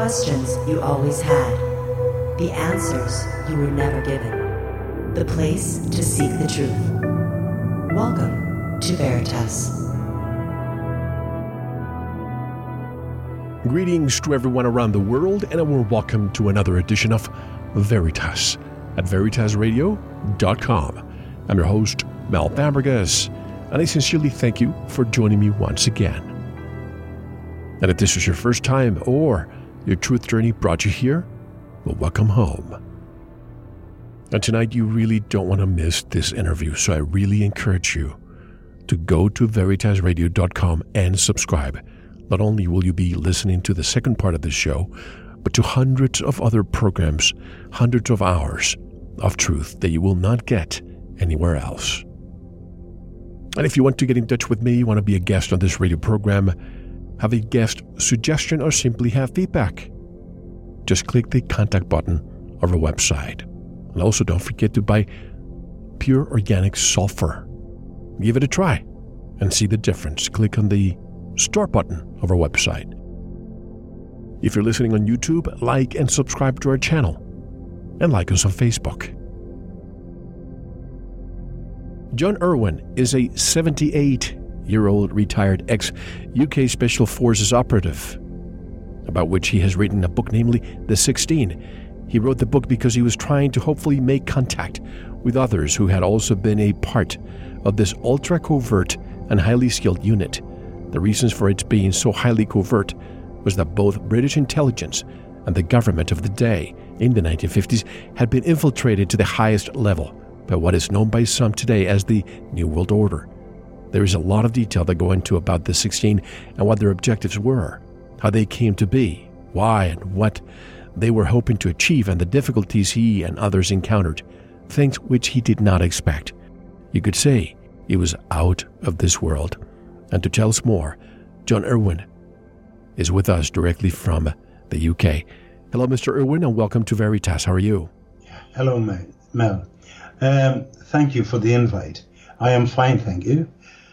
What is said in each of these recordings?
questions you always had. The answers you were never given. The place to seek the truth. Welcome to Veritas. Greetings to everyone around the world, and a warm welcome to another edition of Veritas at veritasradio.com. I'm your host, Mel Fabregas, and I sincerely thank you for joining me once again. And if this is your first time or your truth journey brought you here, well, welcome home. And tonight you really don't want to miss this interview, so I really encourage you to go to veritasradio.com and subscribe. Not only will you be listening to the second part of the show, but to hundreds of other programs, hundreds of hours of truth that you will not get anywhere else. And if you want to get in touch with me, you want to be a guest on this radio program, have a guest suggestion, or simply have feedback, just click the contact button of our website. And also don't forget to buy pure organic sulfur. Give it a try and see the difference. Click on the store button of our website. If you're listening on YouTube, like and subscribe to our channel, and like us on Facebook. John Irwin is a 78-year-old retired ex-UK Special Forces operative, about which he has written a book, namely The 16. He wrote the book because he was trying to hopefully make contact with others who had also been a part of this ultra-covert and highly skilled unit. The reasons for its being so highly covert was that both British intelligence and the government of the day in the 1950s had been infiltrated to the highest level by what is known by some today as the New World Order. There is a lot of detail that go into about the 16 and what their objectives were, how they came to be, why and what they were hoping to achieve, and the difficulties he and others encountered, things which he did not expect. You could say he was out of this world. And to tell us more, John Irwin is with us directly from the UK. Hello, Mr. Irwin, and welcome to Veritas. How are you? Hello, Mel. Thank you for the invite. I am fine, thank you.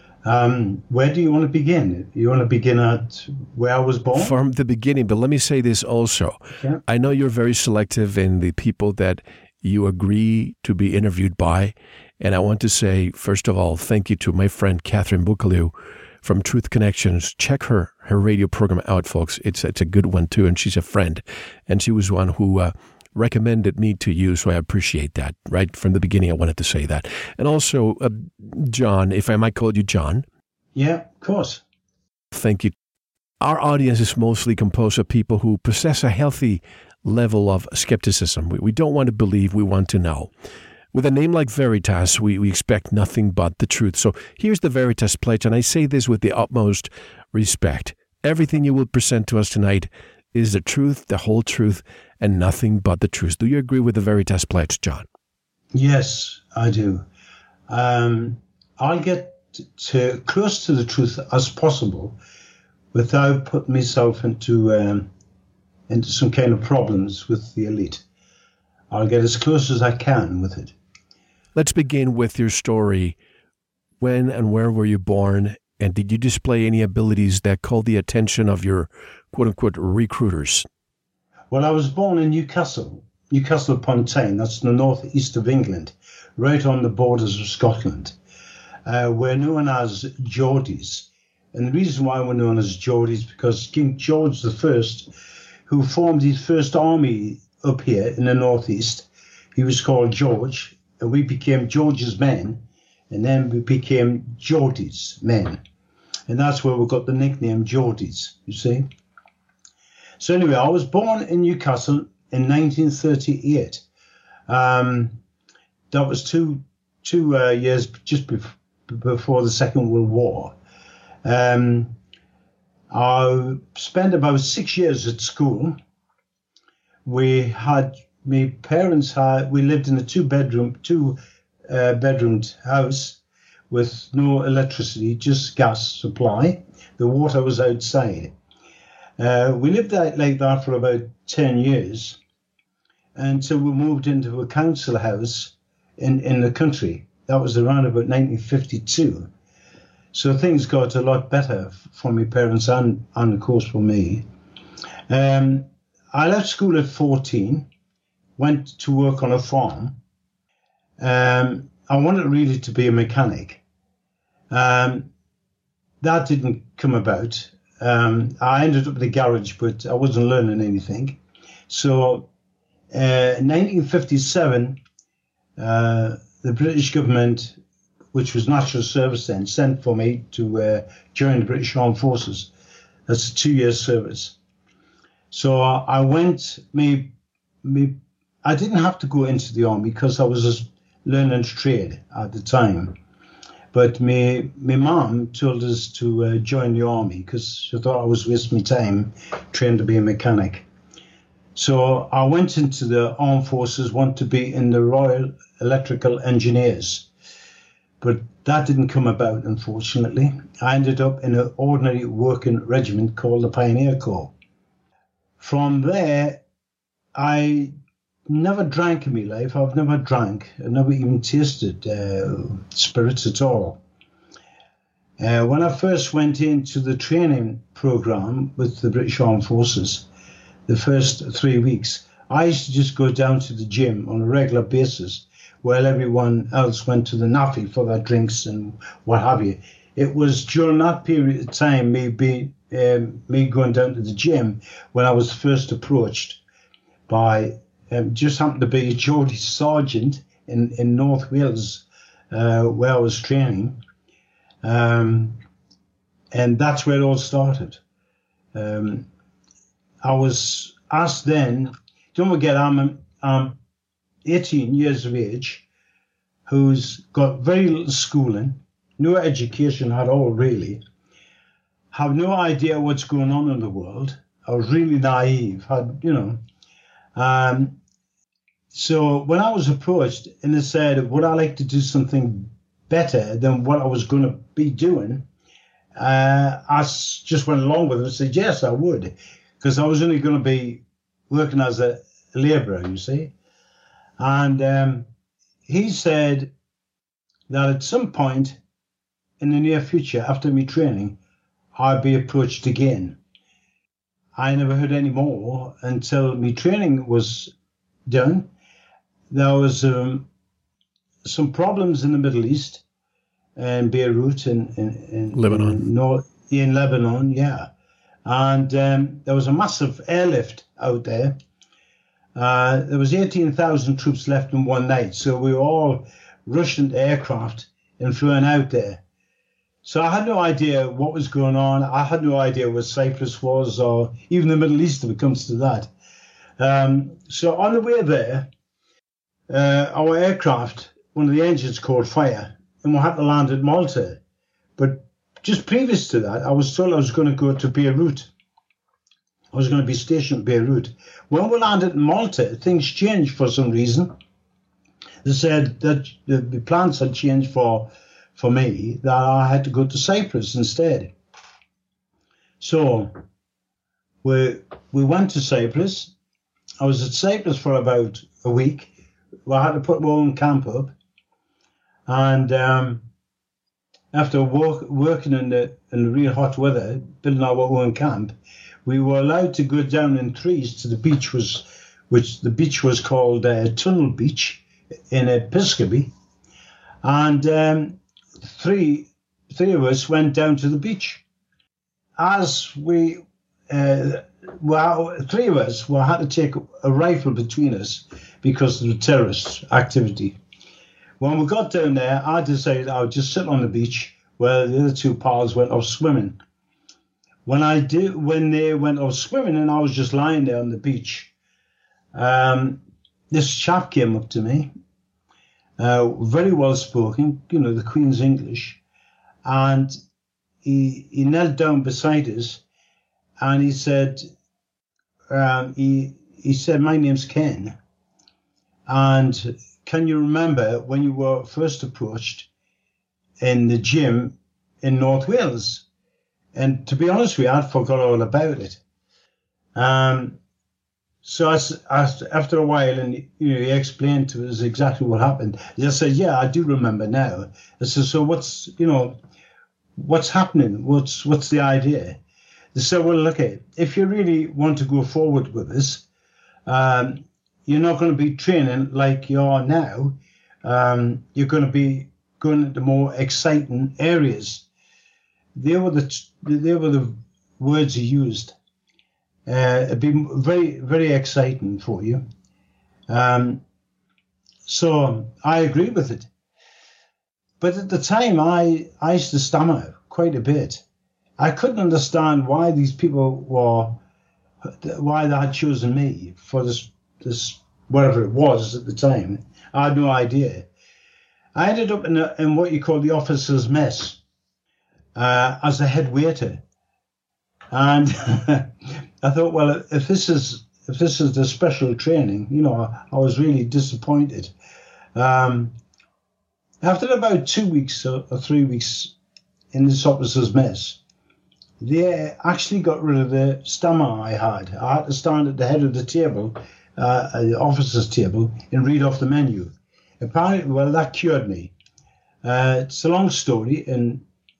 Where do you want to begin? You want to begin at where I was born? From the beginning, but let me say this also. Yeah. I know you're very selective in the people that you agree to be interviewed by, and I want to say, first of all, thank you to my friend Catherine Bukalu from Truth Connections. Check her radio program out, folks. It's a good one, too, and she's a friend. And she was one who recommended me to you, so I appreciate that. Right from the beginning, I wanted to say that. And also, John, if I might call you John. Yeah, of course. Thank you. Our audience is mostly composed of people who possess a healthy level of skepticism. We don't want to believe, we want to know. With a name like Veritas, we expect nothing but the truth. So here's the Veritas pledge, and I say this with the utmost respect. Everything you will present to us tonight is the truth, the whole truth, and nothing but the truth. Do you agree with the Veritas pledge, John? Yes, I do. I'll get to close to the truth as possible without putting myself into some kind of problems with the elite. I'll get as close as I can with it. Let's begin with your story. When and where were you born, and did you display any abilities that called the attention of your quote-unquote recruiters? Well, I was born in Newcastle upon Tyne. That's in the northeast of England, right on the borders of Scotland. We're known as Geordies. And the reason why we're known as Geordies is because King George I, who formed his first army up here in the northeast, he was called George, and we became George's men, and then we became Geordie's men. And that's where we got the nickname Geordies, you see. So anyway, I was born in Newcastle in 1938. That was two years just before the Second World War. I spent about 6 years at school. We lived in a two-bedroomed house with no electricity, just gas supply. The water was outside. We lived like that for about 10 years until we moved into a council house in the country. That was around about 1952. So things got a lot better for my parents and of course for me. I left school at 14, went to work on a farm. I wanted really to be a mechanic. That didn't come about. I ended up in the garage, but I wasn't learning anything. So in 1957, the British government, which was National Service then, sent for me to join the British Armed Forces. That's a 2-year service. So I went, I didn't have to go into the army because I was just learning trade at the time. But my mum told us to join the army because she thought I was wasting my time trained to be a mechanic. So I went into the armed forces, wanted to be in the Royal Electrical Engineers. But that didn't come about, unfortunately. I ended up in an ordinary working regiment called the Pioneer Corps. From there, I never drank in my life. I've never drank. I never even tasted spirits at all. When I first went into the training program with the British Armed Forces, the first 3 weeks, I used to just go down to the gym on a regular basis while everyone else went to the NAFI for their drinks and what have you. It was during that period of time, me going down to the gym, when I was first approached by just happened to be a Geordie sergeant in North Wales, where I was training. And that's where it all started. I was asked then, don't forget, I'm 18 years of age, who's got very little schooling, no education at all, really, have no idea what's going on in the world. I was really naive, So when I was approached and they said, would I like to do something better than what I was going to be doing, I just went along with it and said, yes, I would, because I was only going to be working as a labourer, you see. And he said that at some point in the near future, after my training, I'd be approached again. I never heard any more until my training was done. There was some problems in the Middle East, in Beirut, in Lebanon. In Lebanon, yeah. And there was a massive airlift out there. There was 18,000 troops left in one night, so we were all rushed into aircraft and flown out there. So I had no idea what was going on. I had no idea what Cyprus was, or even the Middle East, if it comes to that. So on the way there, our aircraft, one of the engines caught fire, and we had to land at Malta. But just previous to that, I was told I was going to go to Beirut. I was going to be stationed at Beirut. When we landed in Malta, things changed for some reason. They said that the plans had changed for me, that I had to go to Cyprus instead. So we went to Cyprus. I was at Cyprus for about a week. I had to put my own camp up. And after working in the real hot weather, building our own camp, we were allowed to go down in threes to the beach, which the beach was called Tunnel Beach in Piscobie. And three of us went down to the beach. As three of us had to take a rifle between us because of the terrorist activity. When we got down there, I decided I would just sit on the beach where the other two pals went off swimming. When they went off swimming and I was just lying there on the beach, this chap came up to me, very well spoken, the Queen's English, and he knelt down beside us, and he said, he said, my name's Ken, and can you remember when you were first approached in the gym in North Wales? And to be honest with you, I'd forgot all about it. So after a while, and he explained to us exactly what happened. I said, yeah, I do remember now. I said, so what's happening? What's the idea? They said, well, look, if you really want to go forward with this, You're not going to be training like you are now. You're going to be going into more exciting areas. They were the words he used. It'd be very, very exciting for you. So I agree with it. But at the time, I used to stammer quite a bit. I couldn't understand why these people why they had chosen me for this whatever it was at the time. I had no idea. I ended up in what you call the officer's mess as a head waiter. And I thought, well, if this is the special training, I was really disappointed. After about 2 weeks or 3 weeks in this officer's mess, they actually got rid of the stammer I had. I had to stand at the head of the table, the officer's table, and read off the menu. Apparently, well, that cured me. It's a long story, and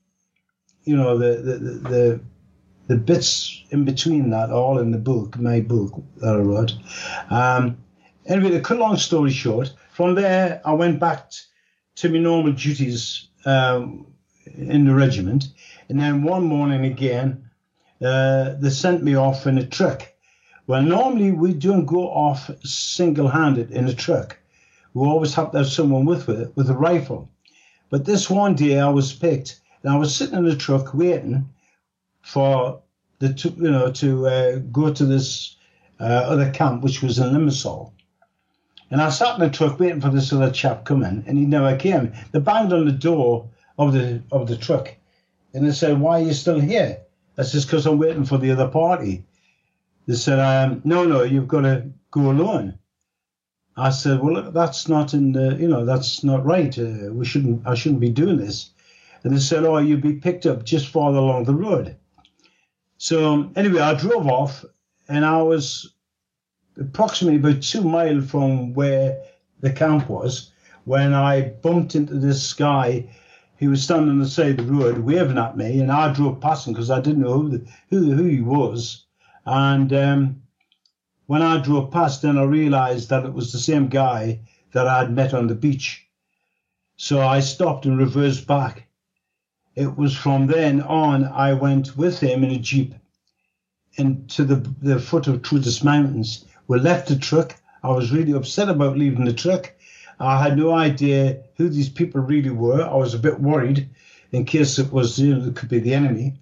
the bits in between that are all in the book, my book that I wrote. Anyway, to cut a long story short, from there I went back to my normal duties in the regiment, and then one morning again, they sent me off in a truck. Well, normally we don't go off single-handed in a truck. We always have to have someone with a rifle. But this one day I was picked, and I was sitting in the truck waiting for to go to this other camp, which was in Limassol. And I sat in the truck waiting for this other chap coming, and he never came. They banged on the door of the truck, and they said, "Why are you still here?" I said, "Because I'm waiting for the other party." They said, "No, you've got to go alone." I said, "Well, look, that's not that's not right. I shouldn't be doing this." And they said, "Oh, you'll be picked up just farther along the road." So anyway, I drove off, and I was approximately about 2 miles from where the camp was when I bumped into this guy. He was standing on the side of the road waving at me, and I drove past him because I didn't know who he was. And when I drove past, then I realized that it was the same guy that I had met on the beach. So I stopped and reversed back. It was from then on I went with him in a jeep into the foot of Troodos Mountains. We left the truck. I was really upset about leaving the truck. I had no idea who these people really were. I was a bit worried in case it was, it could be the enemy.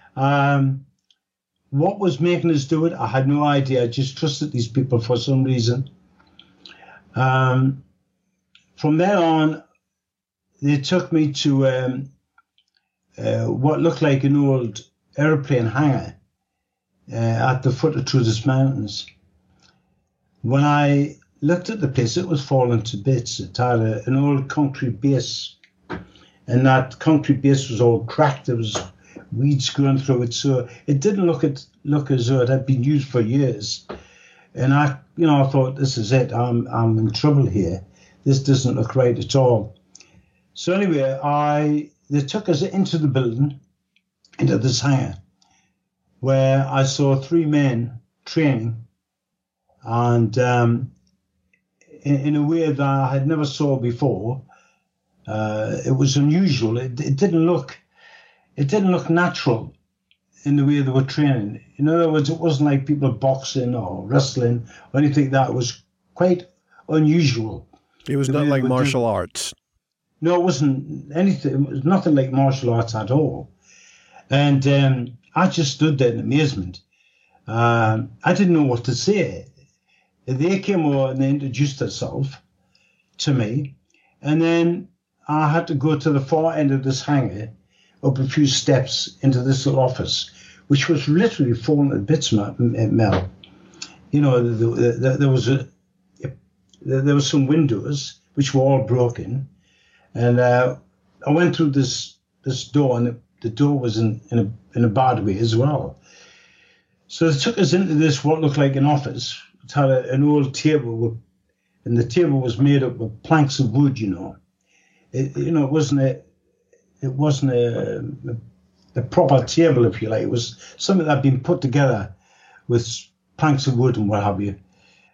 What was making us do it? I had no idea. I just trusted these people for some reason. From then on, they took me to what looked like an old airplane hangar at the foot of Troodos Mountains. When I looked at the place, it was falling to bits. It had an old concrete base, and that concrete base was all cracked. There was weeds growing through it, so it didn't look as though it had been used for years. And I thought, this is it. I'm in trouble here. This doesn't look right at all. So anyway, they took us into the building, into this hangar, where I saw 3 men training, and in a way that I had never saw before. It was unusual. It didn't look natural in the way they were training. In other words, it wasn't like people boxing or wrestling or anything like that. It was quite unusual. It was not like martial arts. No, it wasn't anything. It was nothing like martial arts at all. And I just stood there in amazement. I didn't know what to say. They came over and they introduced themselves to me. And then I had to go to the far end of this hangar, up a few steps into this little office, which was literally falling to bits, Mel. There was some windows which were all broken, and I went through this door, and the door was in a bad way as well. So they took us into this what looked like an office. It had an old table, and the table was made up of planks of wood. It wasn't a proper table, if you like. It was something that had been put together with planks of wood and what have you.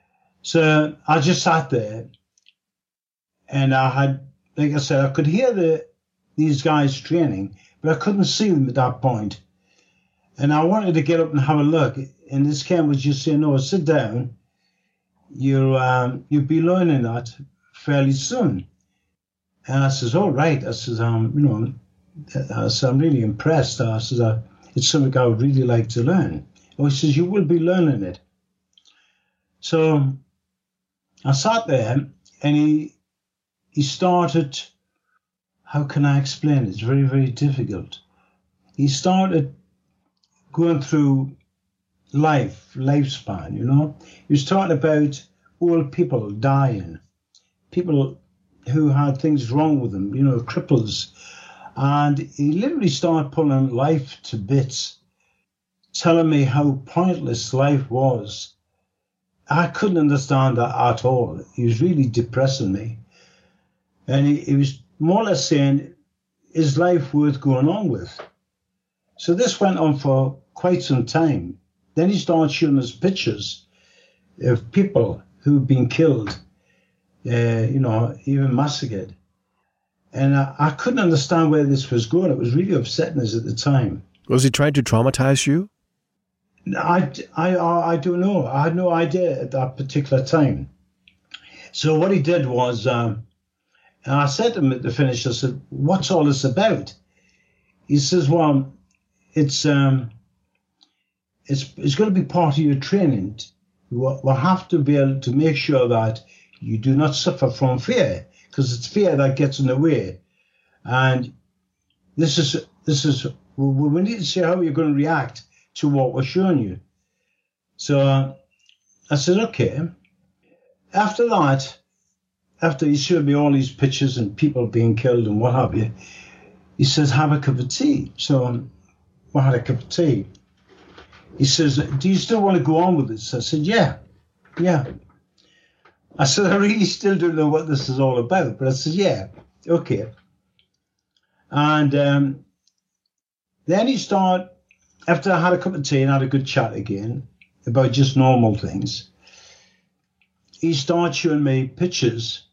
So I just sat there, and I had, like I said, I could hear these guys training, but I couldn't see them at that point. And I wanted to get up and have a look. And this Ken was just saying, "No, sit down. You'll be learning that fairly soon." And I says, "All right." I says, I'm really impressed. I says, "It's something I would really like to learn." Oh, he says, "You will be learning it." So I sat there, and he started, how can I explain it? It's very, very difficult. He started going through lifespan, He was talking about old people dying, people who had things wrong with them, cripples. And he literally started pulling life to bits, telling me how pointless life was. I couldn't understand that at all. He was really depressing me. And he was more or less saying, is life worth going on with? So this went on for quite some time. Then he started showing us pictures of people who'd been killed, even massacred. And I couldn't understand where this was going. It was really upsetting us at the time. Was he trying to traumatize you? I don't know. I had no idea at that particular time. So what he did was, and I said to him at the finish, I said, "What's all this about?" He says, "Well, it's going to be part of your training. We'll have to be able to make sure that you do not suffer from fear, because it's fear that gets in the way. And this is we need to see how you're going to react to what we're showing you." So I said, "Okay." After that, after he showed me all these pictures and people being killed and what have you, he says, "Have a cup of tea." So I had a cup of tea. He says, "Do you still want to go on with this?" I said, yeah. I said, "I really still don't know what this is all about." But I said, "Yeah, okay." And then he started, after I had a cup of tea and had a good chat again about just normal things, he started showing me pictures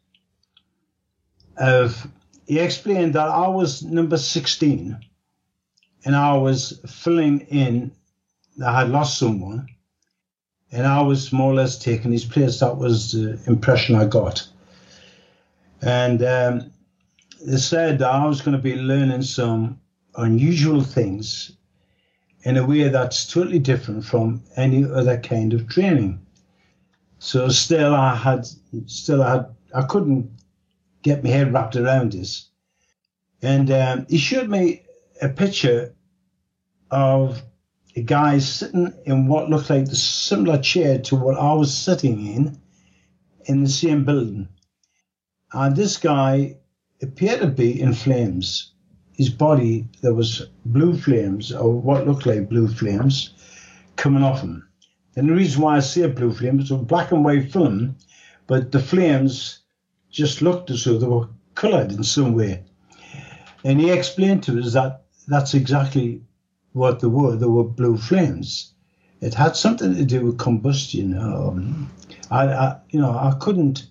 of, he explained that I was number 16 and I was filling in, I had lost someone, and I was more or less taking his place. That was the impression I got. And they said that I was going to be learning some unusual things in a way that's totally different from any other kind of training. So still I couldn't get my head wrapped around this. And he showed me a picture of a guy sitting in what looked like the similar chair to what I was sitting in the same building. And this guy appeared to be in flames. His body, there was blue flames, or what looked like blue flames, coming off him. And the reason why I say blue flames, it was a black and white film, but the flames just looked as though they were coloured in some way. And he explained to us that that's exactly what they were. They were blue flames. It had something to do with combustion. I couldn't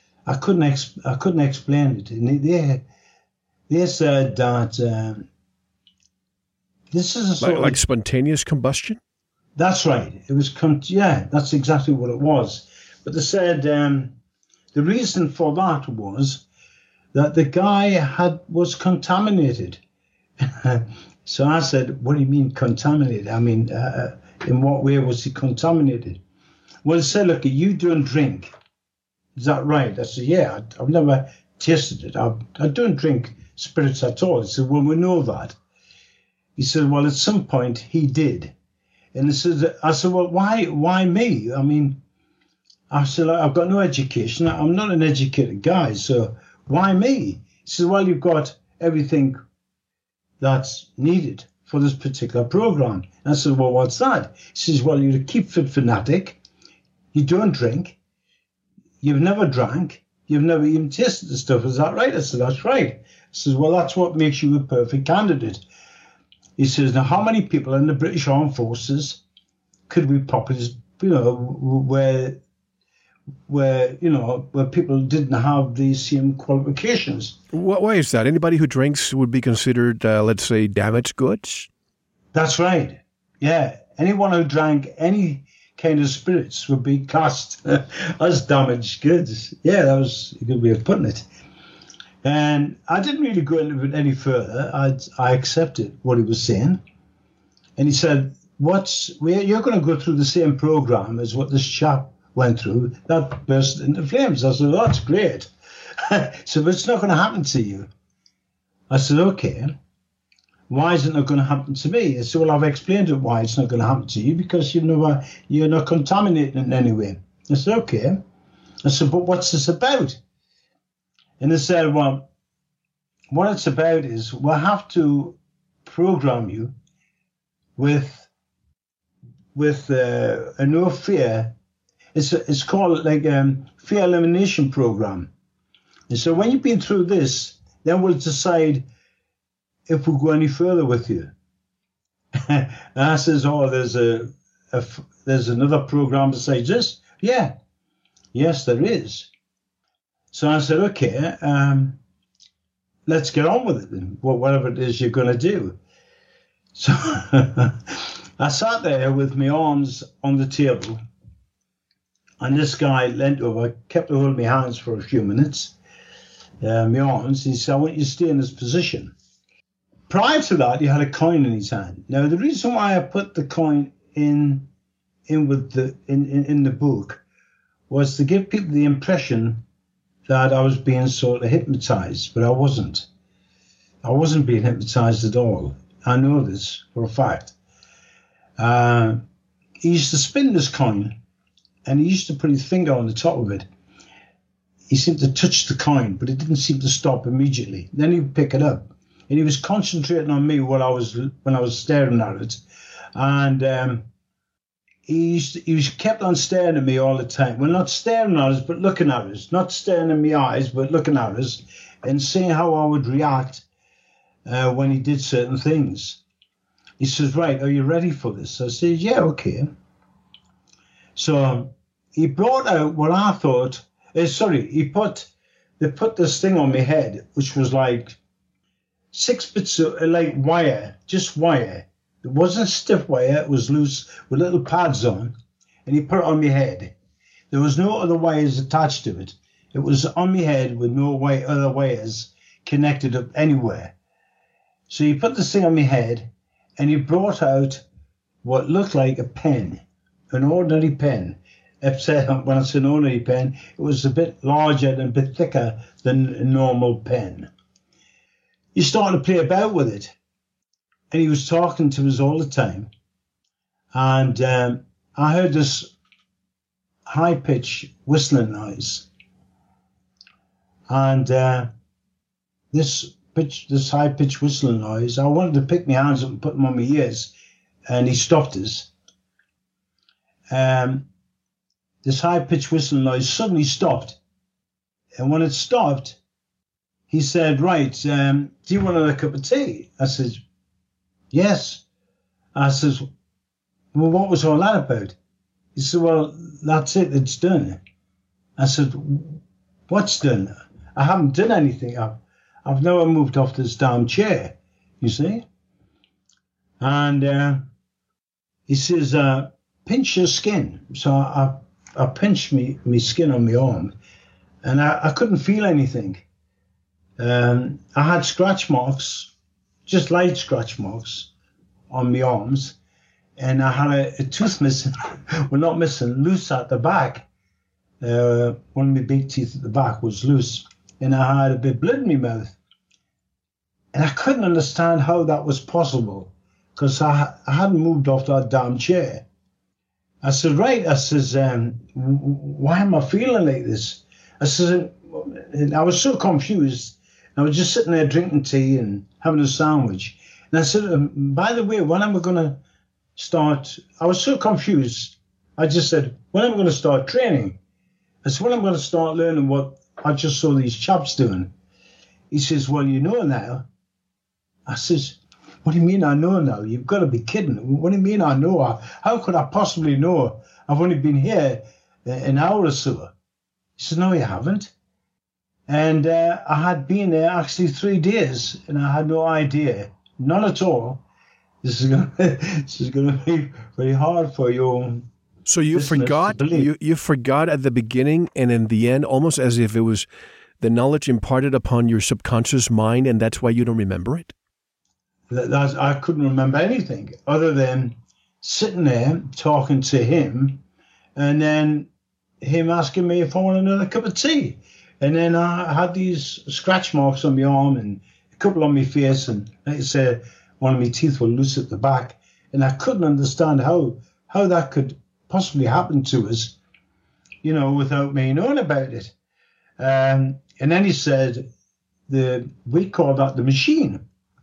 explain it. And they said that this is a sort like spontaneous combustion. That's right. It was that's exactly what it was. But they said the reason for that was that the guy was contaminated. So I said, "What do you mean contaminated? I mean, in what way was he contaminated?" Well, he said, "Look, you don't drink. Is that right?" I said, "Yeah, I've never tasted it. I don't drink spirits at all." He said, "Well, we know that." He said, "Well, at some point he did." And I said, "Well, why me? I mean," I said, "I've got no education. I'm not an educated guy, so why me?" He said, "Well, you've got everything that's needed for this particular program." And I said, "Well, what's that?" He says, "Well, you're a keep fit fanatic. You don't drink. You've never drank. You've never even tasted the stuff. Is that right?" I said, "That's right." He says, "Well, that's what makes you a perfect candidate." He says, "Now, how many people in the British Armed Forces could we probably, where people didn't have the same qualifications. Why is that? Anybody who drinks would be considered, let's say, damaged goods? That's right. Yeah. Anyone who drank any kind of spirits would be classed as damaged goods. Yeah, that was a good way of putting it. And I didn't really go into it any further. I accepted what he was saying. And he said, you're going to go through the same program as what this chap went through. That burst into flames. I said, that's great. So it's not going to happen to you. I said, okay. Why is it not going to happen to me? He said, well, I've explained it why it's not going to happen to you, because you're not contaminating in any way. I said, okay. I said, but what's this about? And they said, well, what it's about is we'll have to program you with a no fear. It's called like fear elimination program. And so when you've been through this, then we'll decide if we go any further with you. And I says, oh, there's another program besides this? Yeah. Yes, there is. So I said, okay, let's get on with it then, whatever it is you're going to do. So I sat there with my arms on the table, and this guy leant over, kept holding my hands for a few minutes, my arms. He said, I want you to stay in this position. Prior to that, he had a coin in his hand. Now, the reason why I put the coin in the book was to give people the impression that I was being sort of hypnotized, but I wasn't. I wasn't being hypnotized at all. I know this for a fact. He used to spin this coin, and he used to put his finger on the top of it. He seemed to touch the coin, but it didn't seem to stop immediately. Then he would pick it up, and he was concentrating on me when I was staring at it, and he kept on staring at me all the time. Well, not staring at us, but looking at us. Not staring in my eyes, but looking at us, and seeing how I would react when he did certain things. He says, right, are you ready for this? I said, yeah, okay. So he brought out what I thought, they put this thing on my head, which was like 6 bits of like wire, just wire. It wasn't stiff wire, it was loose with little pads on, and he put it on my head. There was no other wires attached to it. It was on my head with no other wires connected up anywhere. So he put this thing on my head, and he brought out what looked like a pen, an ordinary pen. Except when I say an ordinary pen, it was a bit larger and a bit thicker than a normal pen. He started to play about with it, and he was talking to us all the time. And I heard this high-pitched whistling noise. And this high-pitched whistling noise, I wanted to pick my hands up and put them on my ears, and he stopped us. This high-pitched whistling noise suddenly stopped. And when it stopped, he said, right, do you want another cup of tea? I said, yes. I says, well, what was all that about? He said, well, that's it, it's done. I said, what's done? I haven't done anything. I've never moved off this damn chair, you see? And he says, pinch your skin. So I pinched my skin on my arm, and I couldn't feel anything. I had scratch marks, just light scratch marks on my arms, and I had a tooth missing, well, not missing, loose at the back. One of my big teeth at the back was loose, and I had a bit of blood in my mouth. And I couldn't understand how that was possible, because I hadn't moved off that damn chair. I said, right, I says, why am I feeling like this? I said, and I was so confused. I was just sitting there drinking tea and having a sandwich. And I said, by the way, when am I going to start? I was so confused. I just said, when am I going to start training? I said, when am I going to start learning what I just saw these chaps doing? He says, well, you know now. I says, what do you mean I know now? You've got to be kidding. What do you mean I know? How could I possibly know? I've only been here an hour or so. He said, no, you haven't. And I had been there actually 3 days, and I had no idea, none at all. This is going to be very hard for you. So you forgot. You forgot at the beginning, and in the end, almost as if it was the knowledge imparted upon your subconscious mind, and that's why you don't remember it. I couldn't remember anything other than sitting there talking to him, and then him asking me if I want another cup of tea. And then I had these scratch marks on my arm and a couple on my face, and like I said, one of my teeth were loose at the back, and I couldn't understand how that could possibly happen to us, without me knowing about it. And then he said, we call that the machine,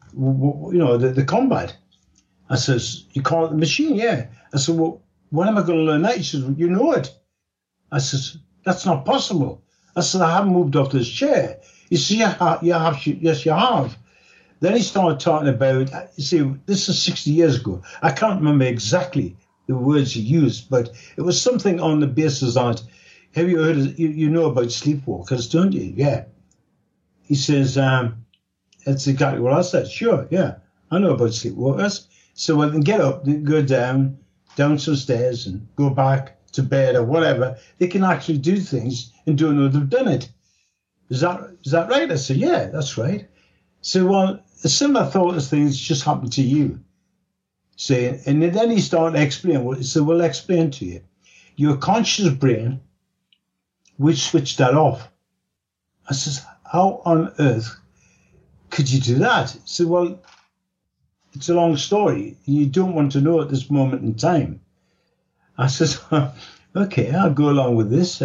the combat. I says, you call it the machine? Yeah. I said, well, when am I going to learn that? He says, you know it. I says, that's not possible. I said, I haven't moved off this chair. He said, yes, you have. Then he started talking about, this is 60 years ago. I can't remember exactly the words he used, but it was something on the basis that, have you heard, you know about sleepwalkers, don't you? Yeah. He says, that's exactly what I said. Sure, yeah, I know about sleepwalkers. So I can get up, go down some stairs and go back to bed or whatever. They can actually do things and don't know they've done it. Is that right? I said, yeah, that's right. So, well, a similar thought as things just happened to you. Saying, and then he started explaining. He said, well, I'll explain to you. Your conscious brain, we switched that off. I says, how on earth could you do that? He said, well, it's a long story. You don't want to know at this moment in time. I says, okay, I'll go along with this.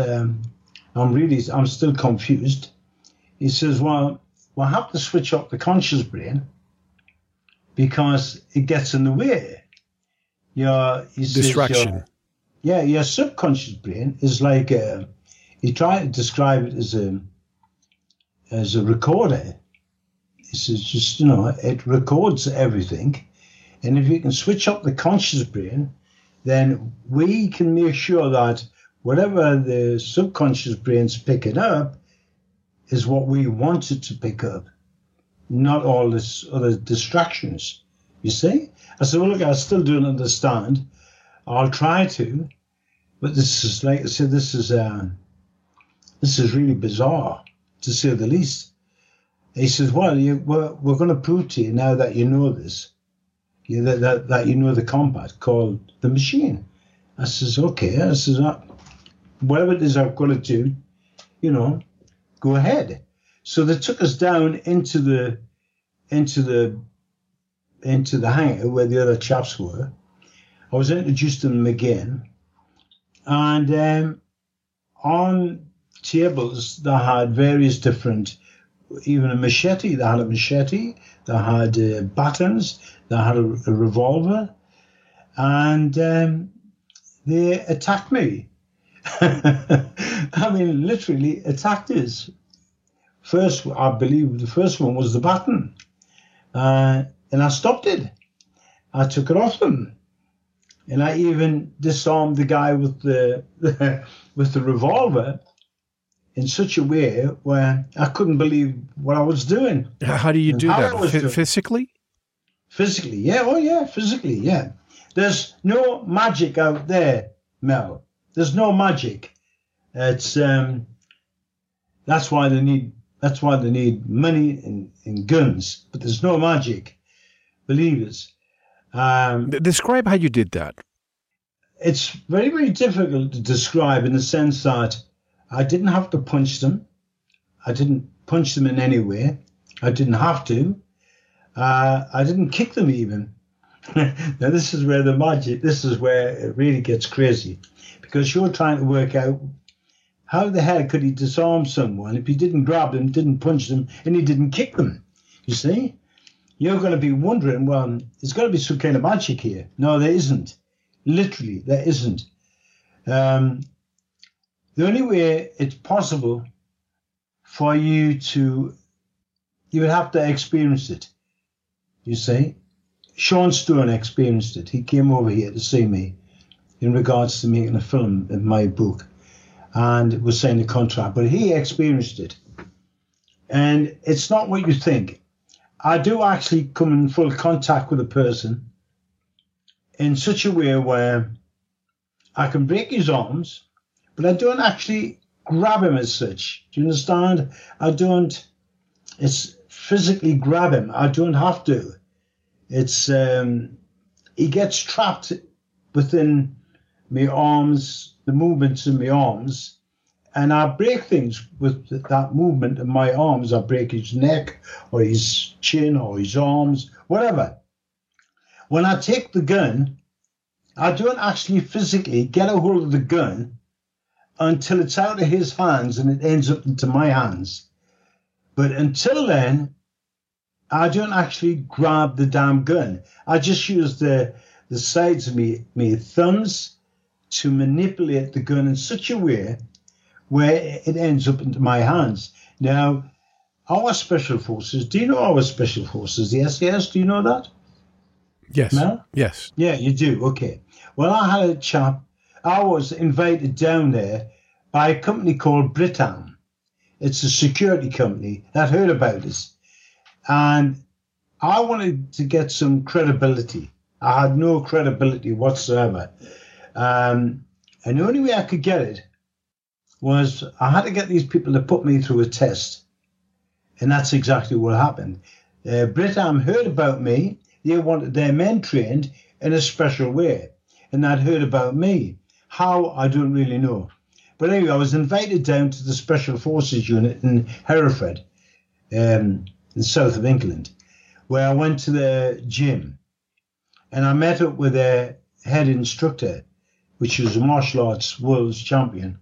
I'm still confused. He says, well, we'll have to switch off the conscious brain because it gets in the way. Distraction. Your subconscious brain is like, he tried to describe it as a recorder. He says, just, it records everything. And if you can switch up the conscious brain, then we can make sure that whatever the subconscious brain's picking up is what we want it to pick up, not all this other distractions. You see? I said, well, look, I still don't understand. I'll try to, but this is, like I said, this is really bizarre, to say the least. He says, well, we're going to prove to you now that you know this, that you know the combat called the machine. I says, okay. I says, whatever it is I've got to do, go ahead. So they took us down into the hangar where the other chaps were. I was introduced to them again, and on tables they had various different, even a machete. They had a machete. They had batons. They had a revolver, and they attacked me. I mean, literally attacked us. First, I believe the first one was the baton, and I stopped it. I took it off them, and I even disarmed the guy with the with the revolver in such a way where I couldn't believe what I was doing. How do you do that? Physically? Physically, yeah. Oh, yeah, physically, yeah. There's no magic out there, Mel. There's no magic. It's that's why they need money and guns. But there's no magic. Believe us. Describe how you did that. It's very, very difficult to describe in the sense that I didn't have to punch them. I didn't punch them in any way. I didn't have to. I didn't kick them even. Now, this is where it really gets crazy, because you're trying to work out how the hell could he disarm someone if he didn't grab them, didn't punch them, and he didn't kick them? You see? You're going to be wondering, well, there's got to be some kind of magic here. No, there isn't. Literally, there isn't. The only way it's possible for you would have to experience it, you see. Sean Stone experienced it. He came over here to see me in regards to making a film of my book. and was signing a contract, but he experienced it. And it's not what you think. I do actually come in full contact with a person in such a way where I can break his arms, but I don't actually grab him as such. Do you understand? It's physically grab him. I don't have to. It's, he gets trapped within my arms, the movements in my arms, and I break things with that movement in my arms. I break his neck or his chin or his arms, whatever. When I take the gun, I don't actually physically get a hold of the gun until it's out of his hands and it ends up into my hands. But until then, I don't actually grab the damn gun. I just use the sides of me thumbs to manipulate the gun in such a way where it ends up into my hands. Now, our special forces, do you know our special forces, the SAS, do you know that? Yes. Mel? Yes. Yeah, you do. Okay. Well, I had a chap, I was invited down there by a company called Britam. It's a security company that heard about us. And I wanted to get some credibility. I had no credibility whatsoever. And the only way I could get it was I had to get these people to put me through a test. And that's exactly what happened. Britam heard about me. They wanted their men trained in a special way. And they'd heard about me. How, I don't really know. But anyway, I was invited down to the Special Forces unit in Hereford, in the south of England, where I went to the gym. And I met up with their head instructor, which was a martial arts world champion.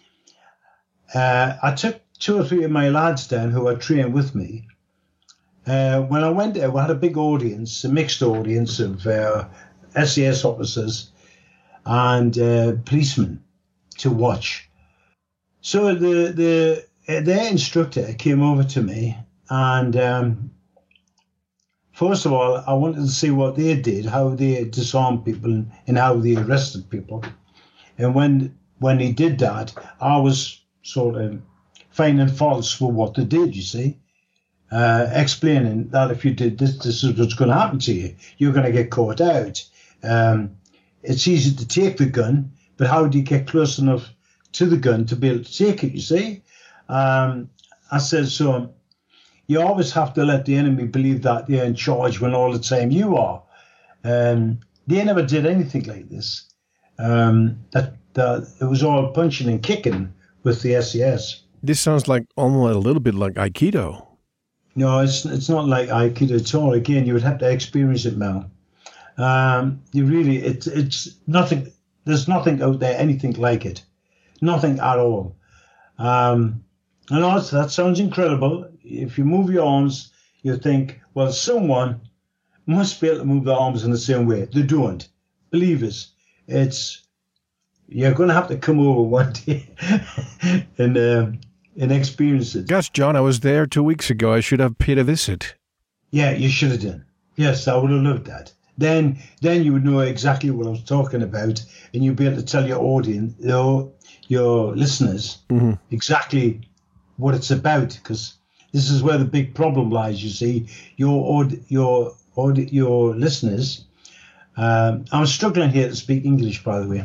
I took 2 or 3 of my lads down who had trained with me. When I went there, we had a big audience, a mixed audience of SAS officers and policemen to watch. So their instructor came over to me, and first of all, I wanted to see what they did, how they disarmed people and how they arrested people. And when he did that, I was sort of finding faults for what they did, you see. Explaining that if you did this, this is what's going to happen to you. You're going to get caught out. It's easy to take the gun, but how do you get close enough to the gun to be able to take it, you see? I said, so you always have to let the enemy believe that they're in charge when all the time you are. They never did anything like this. It was all punching and kicking with the SAS. This sounds like almost a little bit like Aikido. No, it's not like Aikido at all. Again, you would have to experience it, Mel. It's nothing. There's nothing out there, anything like it. Nothing at all. And also, that sounds incredible. If you move your arms, you think, well, someone must be able to move their arms in the same way. They don't. Believe us. You're going to have to come over one day and experience it. Gosh, John, I was there 2 weeks ago. I should have paid a visit. Yeah, you should have done. Yes, I would have loved that. Then you would know exactly what I was talking about, and you'd be able to tell your audience, your listeners, exactly what it's about. Because this is where the big problem lies. You see, your listeners. I'm struggling here to speak English, by the way.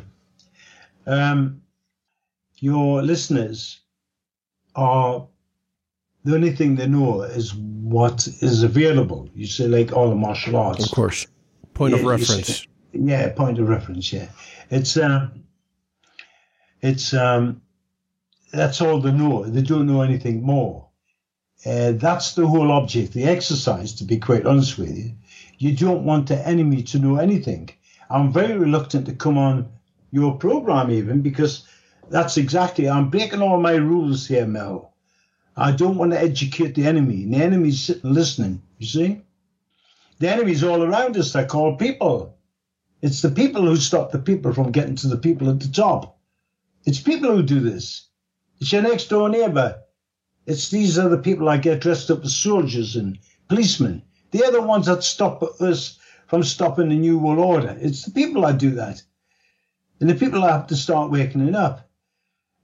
Your listeners are the only thing they know is what is available. You say, like all the martial arts, of course. Point of reference. Yeah, point of reference. Yeah, it's that's all they know. They don't know anything more. That's the whole object, the exercise. To be quite honest with you, you don't want the enemy to know anything. I'm very reluctant to come on your program even because that's exactly. I'm breaking all my rules here, Mel. I don't want to educate the enemy. And the enemy's sitting listening. You see. The enemy's all around us. They're called people. It's the people who stop the people from getting to the people at the top. It's people who do this. It's your next door neighbor. These are the people that get dressed up as soldiers and policemen. They're the ones that stop us from stopping the New World Order. It's the people that do that. And the people have to start waking it up.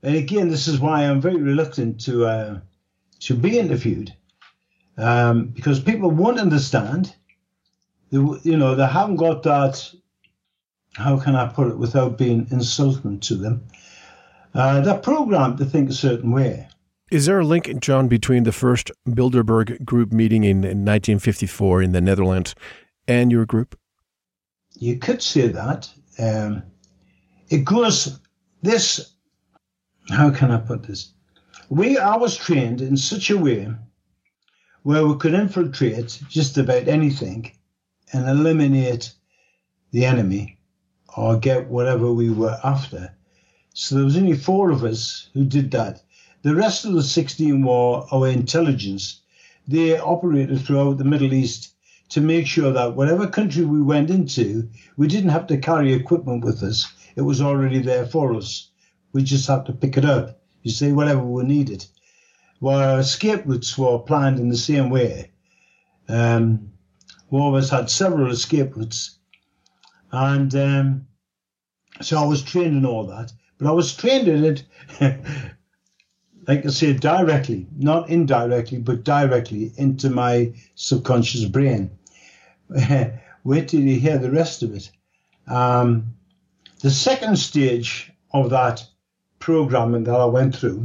And again, this is why I'm very reluctant to be interviewed, because people won't understand. They haven't got that. How can I put it without being insulting to them? They're programmed to think a certain way. Is there a link, John, between the first Bilderberg group meeting in 1954 in the Netherlands and your group? You could say that. It goes this. How can I put this? I was trained in such a way where we could infiltrate just about anything and eliminate the enemy or get whatever we were after. So there was only 4 of us who did that. The rest of the 16 were our intelligence. They operated throughout the Middle East to make sure that whatever country we went into, we didn't have to carry equipment with us. It was already there for us. We just had to pick it up, you see, whatever we needed. Well, our escape routes were planned in the same way. One of us had several escape routes. And so I was trained in all that. But I was trained in it, like I say, directly, not indirectly, but directly into my subconscious brain. Wait till you hear the rest of it. The second stage of that programming that I went through,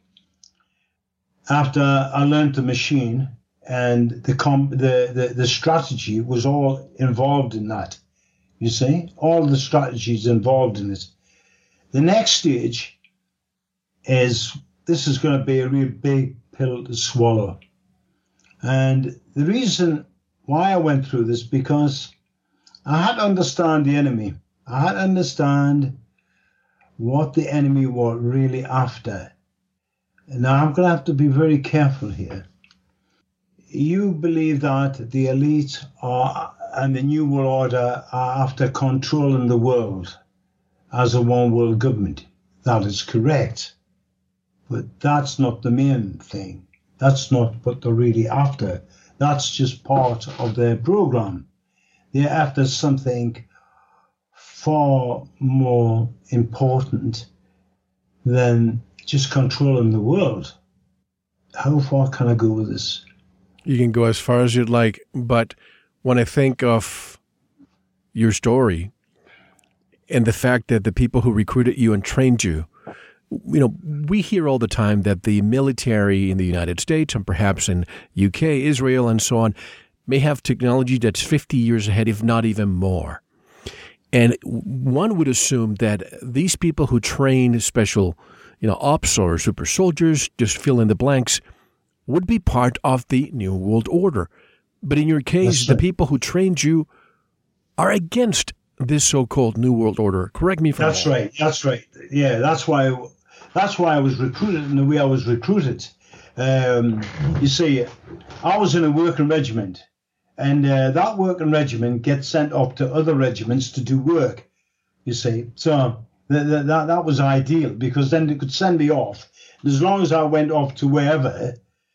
after I learned the machine and the strategy was all involved in that, you see, all the strategies involved in it. The next stage is, this is going to be a real big pill to swallow. And the reason why I went through this, because I had to understand the enemy. I had to understand what the enemy were really after. Now, I'm going to have to be very careful here. You believe that the elite and the New World Order are after controlling the world as a one world government. That is correct. But that's not the main thing. That's not what they're really after. That's just part of their program. They're after something far more important than just controlling the world. How far can I go with this? You can go as far as you'd like, but when I think of your story and the fact that the people who recruited you and trained you, we hear all the time that the military in the United States and perhaps in UK, Israel, and so on may have technology that's 50 years ahead, if not even more. And one would assume that these people who train special, ops or super soldiers, just fill in the blanks, would be part of the New World Order. But in your case, the people who trained you are against this so-called New World Order. Correct me if I'm wrong. That's right. Yeah, that's why I was recruited in the way I was recruited. You see, I was in a working regiment, and that working regiment gets sent up to other regiments to do work, you see. So that was ideal, because then they could send me off. As long as I went off to wherever,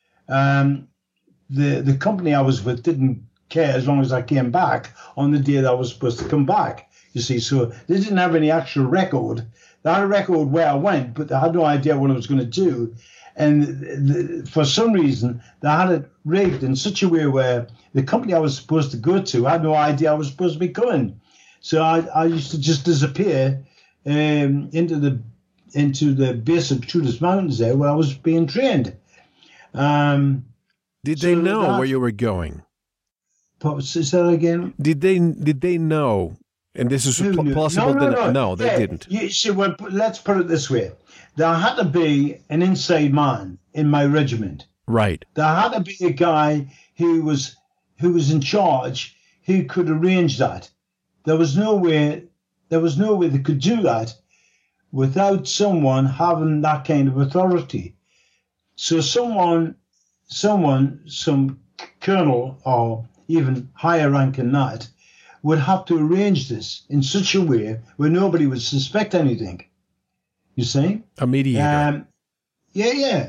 the company I was with didn't care as long as I came back on the day that I was supposed to come back, you see. So they didn't have any actual record. They had a record where I went, but they had no idea what I was going to do. And for some reason, they had it rigged in such a way where the company I was supposed to go to had no idea I was supposed to be going. So I used to just disappear into the base of Trudas Mountains there, where I was being trained. Did they know where you were going? Is that again? Did they know? And this is possible. No, they didn't. You see, let's put it this way: there had to be an inside man in my regiment. Right. There had to be a guy who was in charge, who could arrange that. There was no way they could do that without someone having that kind of authority. So some colonel or even higher rank than that would have to arrange this in such a way where nobody would suspect anything. You see? A mediator. Yeah.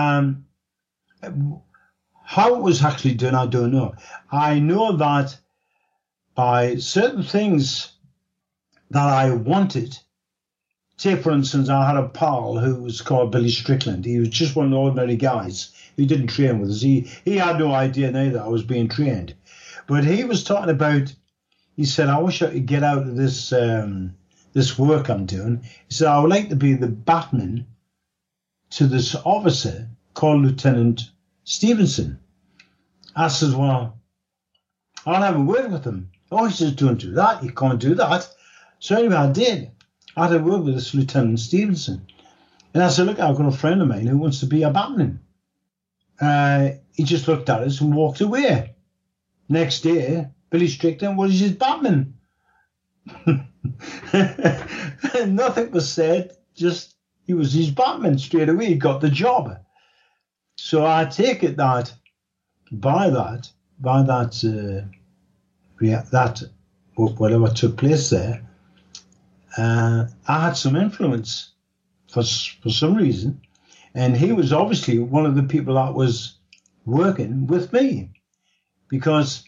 How it was actually done, I don't know. I know that by certain things that I wanted Take, for instance, I had a pal who was called Billy Strickland. He was just one of the ordinary guys who didn't train with us. He had no idea neither I was being trained. But he was talking about, he said, I wish I could get out of this this work I'm doing. He said, I would like to be the batman to this officer called Lieutenant Stevenson. I said, well, I'll have a word with him. Oh, he says, don't do that. You can't do that. So anyway, I did. I had a word with this Lieutenant Stevenson. And I said, look, I've got a friend of mine who wants to be a batman. He just looked at us and walked away. Next day, Billy Strickland was his batman. Nothing was said, just he was his batman straight away. He got the job. So I take it that whatever took place there, I had some influence for some reason, and he was obviously one of the people that was working with me, because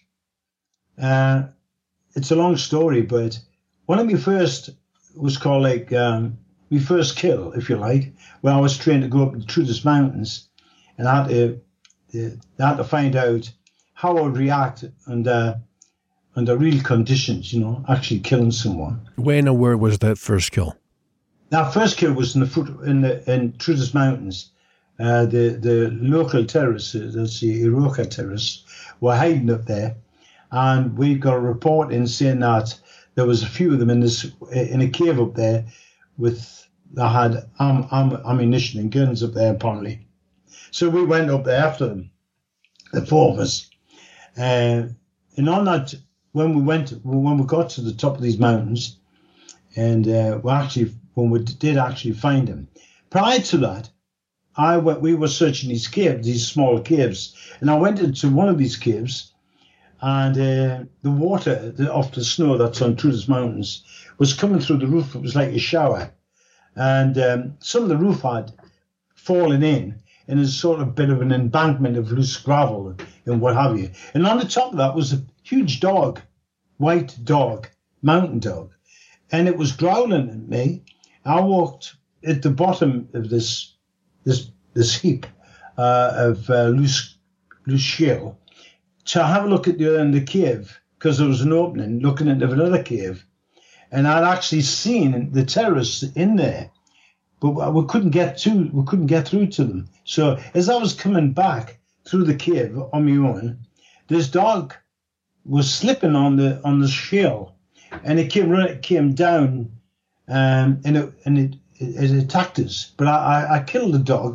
it's a long story, but one of my first was called like my first kill, if you like, where I was trained to go up the Troodos Mountains, and I had to find out how I would react under real conditions, actually killing someone. When and where was that first kill? That first kill was in Troodos Mountains. The local terrorists, that's the Iroquois terrorists, were hiding up there, and we got a report in saying that there was a few of them in a cave up there that had ammunition and guns up there apparently. So we went up there after them, the four of us, and on that, when we got to the top of these mountains, and when we did actually find them, prior to that, we were searching these caves, these small caves, and I went into one of these caves, and the water off the snow that's on Troodos Mountains was coming through the roof. It was like a shower, and some of the roof had fallen in, and there's sort of a bit of an embankment of loose gravel and what have you. And on the top of that was a huge dog, white dog, mountain dog, and it was growling at me. I walked at the bottom of this heap of loose shale to have a look at the end of the cave, because there was an opening looking into another cave, and I'd actually seen the terrorists in there, but we couldn't get through to them. So as I was coming back through the cave on my own, this dog was slipping on the shale, and it came down, and it attacked us. But I killed the dog.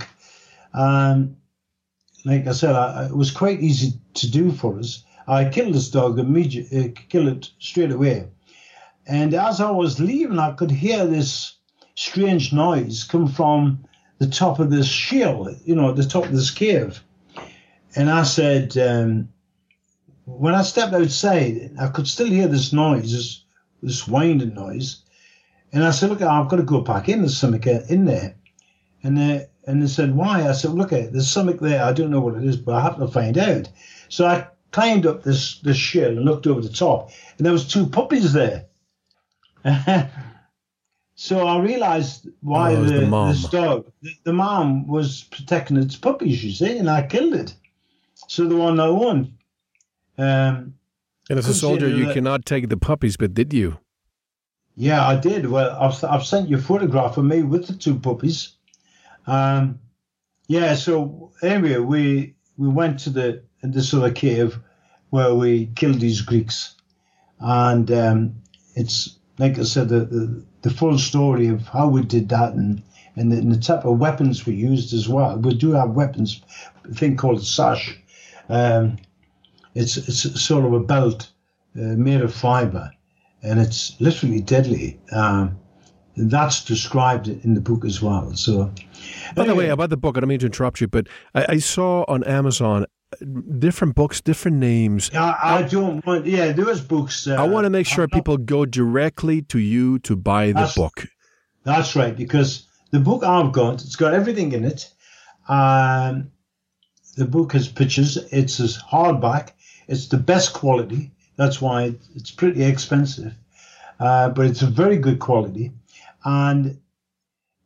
Like I said, it was quite easy to do for us. I killed this dog immediately, killed it straight away. And as I was leaving, I could hear this strange noise come from the top of this shale, the top of this cave. And I said, when I stepped outside, I could still hear this noise, this winding noise. And I said, look, I've got to go back in. There's something in there. And they said, why? I said, look, there's something there. I don't know what it is, but I have to find out. So I climbed up this shale and looked over the top, and there was two puppies there. So I realized why this dog, the mom was protecting its puppies, you see, and I killed it. So the one I won. And as a soldier, you cannot take the puppies, but did you? Yeah, I did. Well, I've sent you a photograph of me with the two puppies. So anyway, we went to this other cave where we killed these Greeks. And it's, like I said, the full story of how we did that and the type of weapons we used as well. We do have weapons, a thing called a sash. It's sort of a belt made of fiber, and it's literally deadly. That's described in the book as well. So, by the way, about the book, I don't mean to interrupt you, but I saw on Amazon different books, different names. I don't want. Yeah, there was books. I want to make sure people go directly to you to buy the book. That's right, because the book I've got, it's got everything in it. The book has pictures. It's a hardback. It's the best quality. That's why it's pretty expensive, but it's a very good quality. And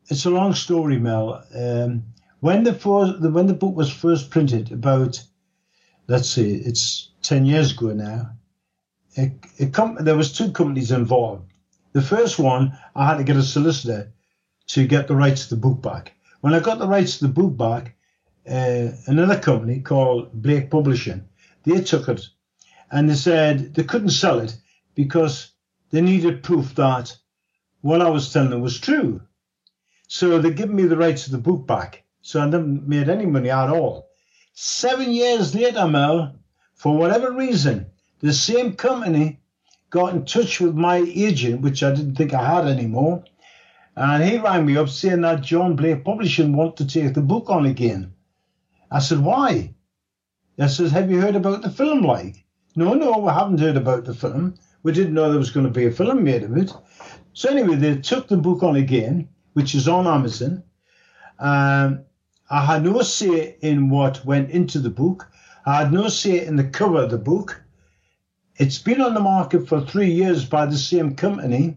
it's a long story, Mel. When the book was first printed, about, let's see, it's 10 years ago now, there was 2 companies involved. The first one, I had to get a solicitor to get the rights to the book back. When I got the rights to the book back, another company called Blake Publishing, they took it, and they said they couldn't sell it because they needed proof that what I was telling them was true. So they gave me the rights to the book back. So I never made any money at all. 7 years later, Mel, for whatever reason, the same company got in touch with my agent, which I didn't think I had anymore. And he rang me up saying that John Blake Publishing wanted to take the book on again. I said, why? I said, have you heard about the film, like? No, we haven't heard about the film. We didn't know there was going to be a film made of it. So anyway, they took the book on again, which is on Amazon. I had no say in what went into the book. I had no say in the cover of the book. It's been on the market for 3 years by the same company.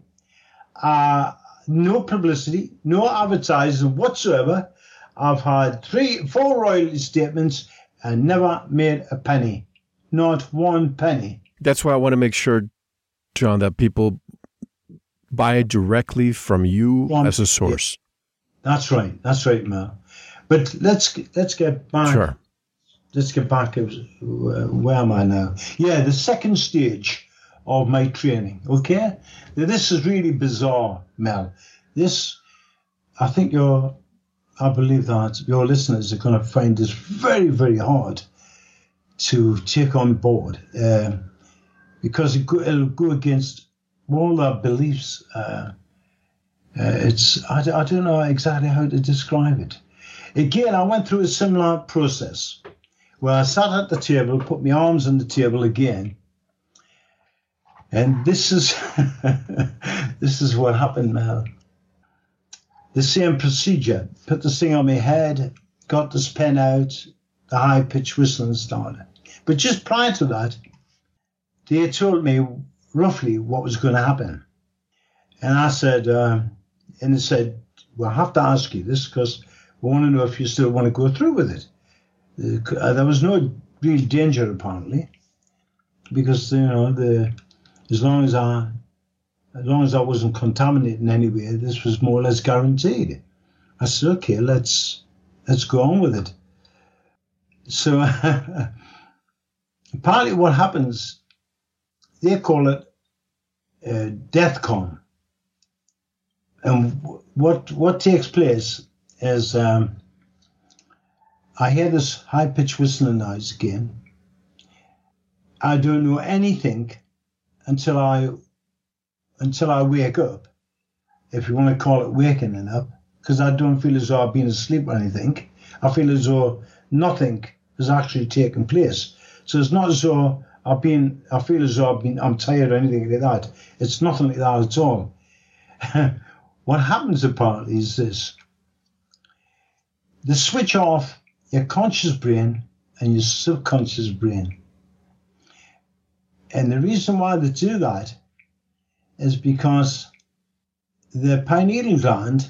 No publicity, no advertising whatsoever. I've had 4 royalty statements and never made a penny. Not one penny. That's why I want to make sure, John, that people buy it directly from you as a source. That's right, Mel. But let's get back. Sure. Let's get back. Where am I now? Yeah, the second stage of my training. Okay, now, this is really bizarre, Mel. I believe that your listeners are going to find this very, very hard to take on board because it'll go against all their beliefs. I don't know exactly how to describe it. Again, I went through a similar process where I sat at the table, put my arms on the table again, and this is this is what happened, Mel. The same procedure. Put this thing on my head, got this pen out, the high-pitched whistling started. But just prior to that, they told me roughly what was going to happen. And I said, and they said, we'll have to ask you this because we want to know if you still want to go through with it. There was no real danger, apparently, because, as long as I wasn't contaminated in any way, this was more or less guaranteed. I said, okay, let's go on with it. So apparently what happens, they call it DEATHCON. And what takes place is I hear this high-pitched whistling noise again. I don't know anything until I wake up, if you want to call it waking up, because I don't feel as though I've been asleep or anything. I feel as though nothing has actually taken place. So it's not as though I feel as though I'm tired or anything like that. It's nothing like that at all. What happens apparently is this. They switch off your conscious brain and your subconscious brain. And the reason why they do that is because the pineal gland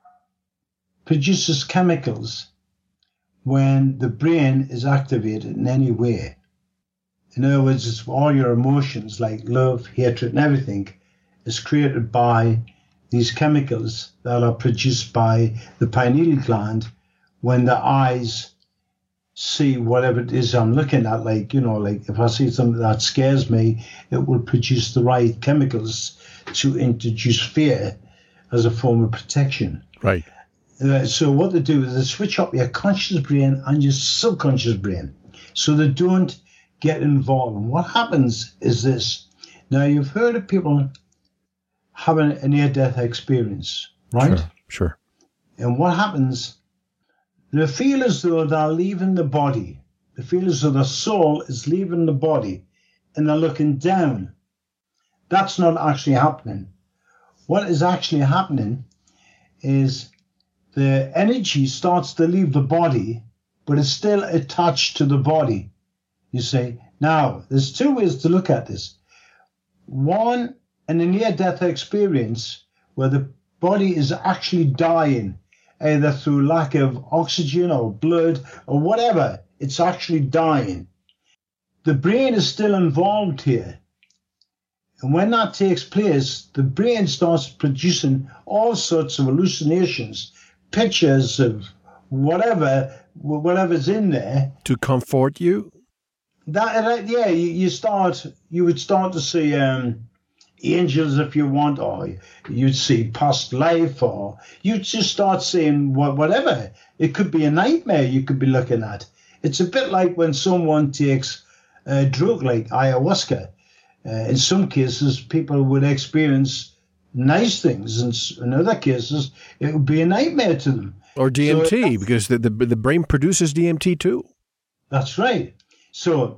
produces chemicals when the brain is activated in any way. In other words, it's all your emotions like love, hatred, and everything is created by these chemicals that are produced by the pineal gland when the eyes see whatever it is I'm looking at. Like if I see something that scares me, it will produce the right chemicals to introduce fear as a form of protection. Right. So what they do is they switch up your conscious brain and your subconscious brain so they don't get involved. And what happens is this. Now, you've heard of people having a near-death experience, right? Sure. And what happens, they feel as though they're leaving the body. They feel as though the soul is leaving the body and they're looking down. That's not actually happening. What is actually happening is the energy starts to leave the body, but it's still attached to the body. You say, now, there's 2 ways to look at this. One, in a near-death experience where the body is actually dying, either through lack of oxygen or blood or whatever. It's actually dying. The brain is still involved here. And when that takes place, the brain starts producing all sorts of hallucinations, pictures of whatever's in there. To comfort you? You would start to see angels if you want, or you'd see past life, or you'd just start seeing whatever. It could be a nightmare you could be looking at. It's a bit like when someone takes a drug like ayahuasca. In some cases, people would experience nice things, and in other cases, it would be a nightmare to them. Or DMT, because the brain produces DMT too. That's right. So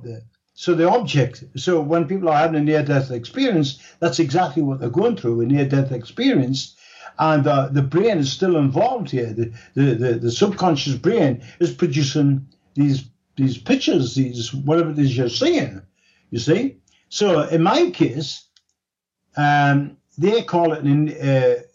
when people are having a near-death experience, that's exactly what they're going through, a near-death experience, and the brain is still involved here. The subconscious brain is producing these pictures, these whatever it is you're seeing. You see. So in my case, they call it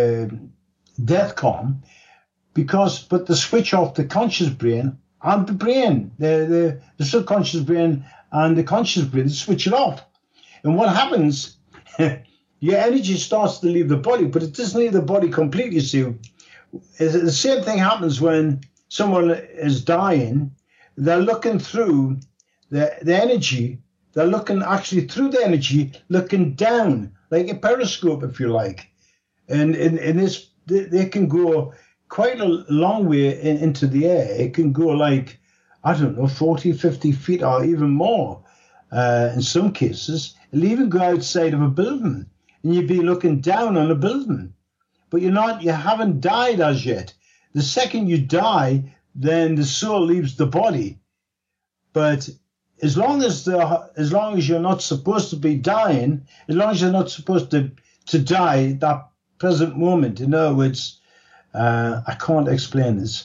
death calm, but they switch off the conscious brain and the brain, the subconscious brain and the conscious brain, they switch it off. And what happens, your energy starts to leave the body, but it doesn't leave the body completely. So the same thing happens when someone is dying. They're looking through the energy. They're looking actually through the energy, looking down, like a periscope, if you like. And in this, they can go quite a long way into the air. It can go like, 40, 50 feet or even more in some cases. It'll even go outside of a building, and you'd be looking down on a building. But you haven't died as yet. The second you die, then the soul leaves the body. But as long as you're not supposed to be dying, as long as you're not supposed to die at that present moment, in other words, I can't explain this.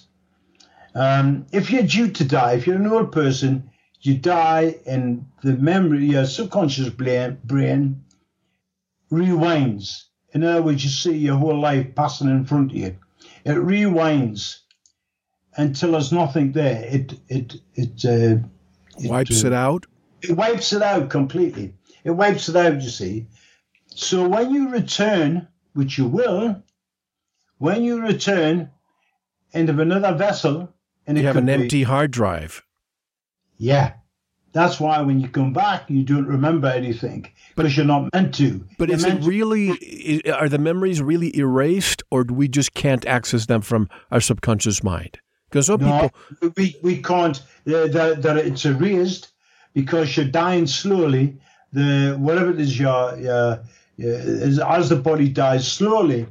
If you're due to die, if you're an old person, you die and the memory, your subconscious brain rewinds. In other words, you see your whole life passing in front of you. It rewinds until there's nothing there. It wipes it out? It wipes it out completely. It wipes it out, you see. So when you return, which you will, when you return into another vessel, and you have an empty hard drive. Yeah. That's why when you come back, you don't remember anything, because you're not meant to. But are the memories really erased, or do we just can't access them from our subconscious mind? Because people... we can't, that it's erased because you're dying slowly. Whatever it is, as the body dies slowly.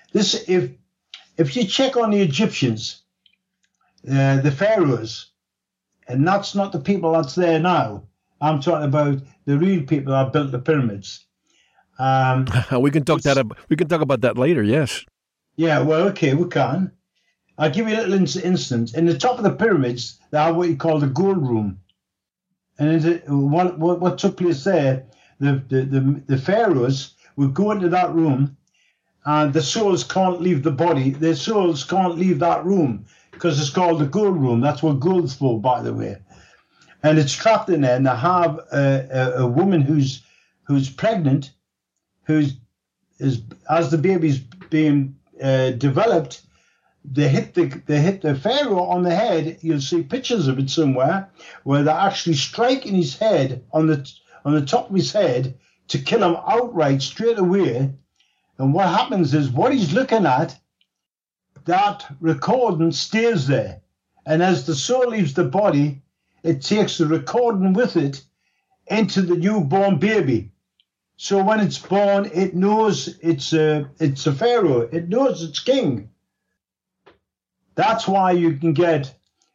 If you check on the Egyptians, the pharaohs, and that's not the people that's there now. I'm talking about the real people that built the pyramids. We can talk about that later. Yes. Yeah. Well, okay, we can. I'll give you a little instance. In the top of the pyramids, they have what you call the gold room, and what took place there, the pharaohs would go into that room, and the souls can't leave the body. Their souls can't leave that room because it's called the gold room. That's what gold's for, by the way. And it's trapped in there, and they have a woman who's pregnant, as the baby's being developed. They hit the pharaoh on the head. You'll see pictures of it somewhere where they're actually striking his head on the top of his head to kill him outright straight away. And what happens is what he's looking at, that recording stays there. And as the soul leaves the body, it takes the recording with it into the newborn baby. So when it's born, it knows it's a pharaoh. It knows it's king. That's why you can get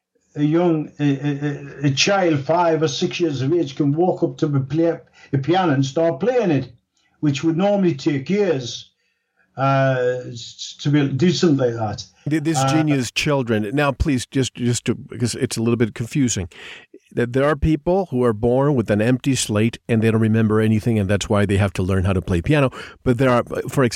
a child 5 or 6 years of age can walk up to a piano and start playing it, which would normally take years to be able to do something like that. This genius children. Now, please, just to, because it's a little bit confusing, that there are people who are born with an empty slate and they don't remember anything, and that's why they have to learn how to play piano. But there are, for example,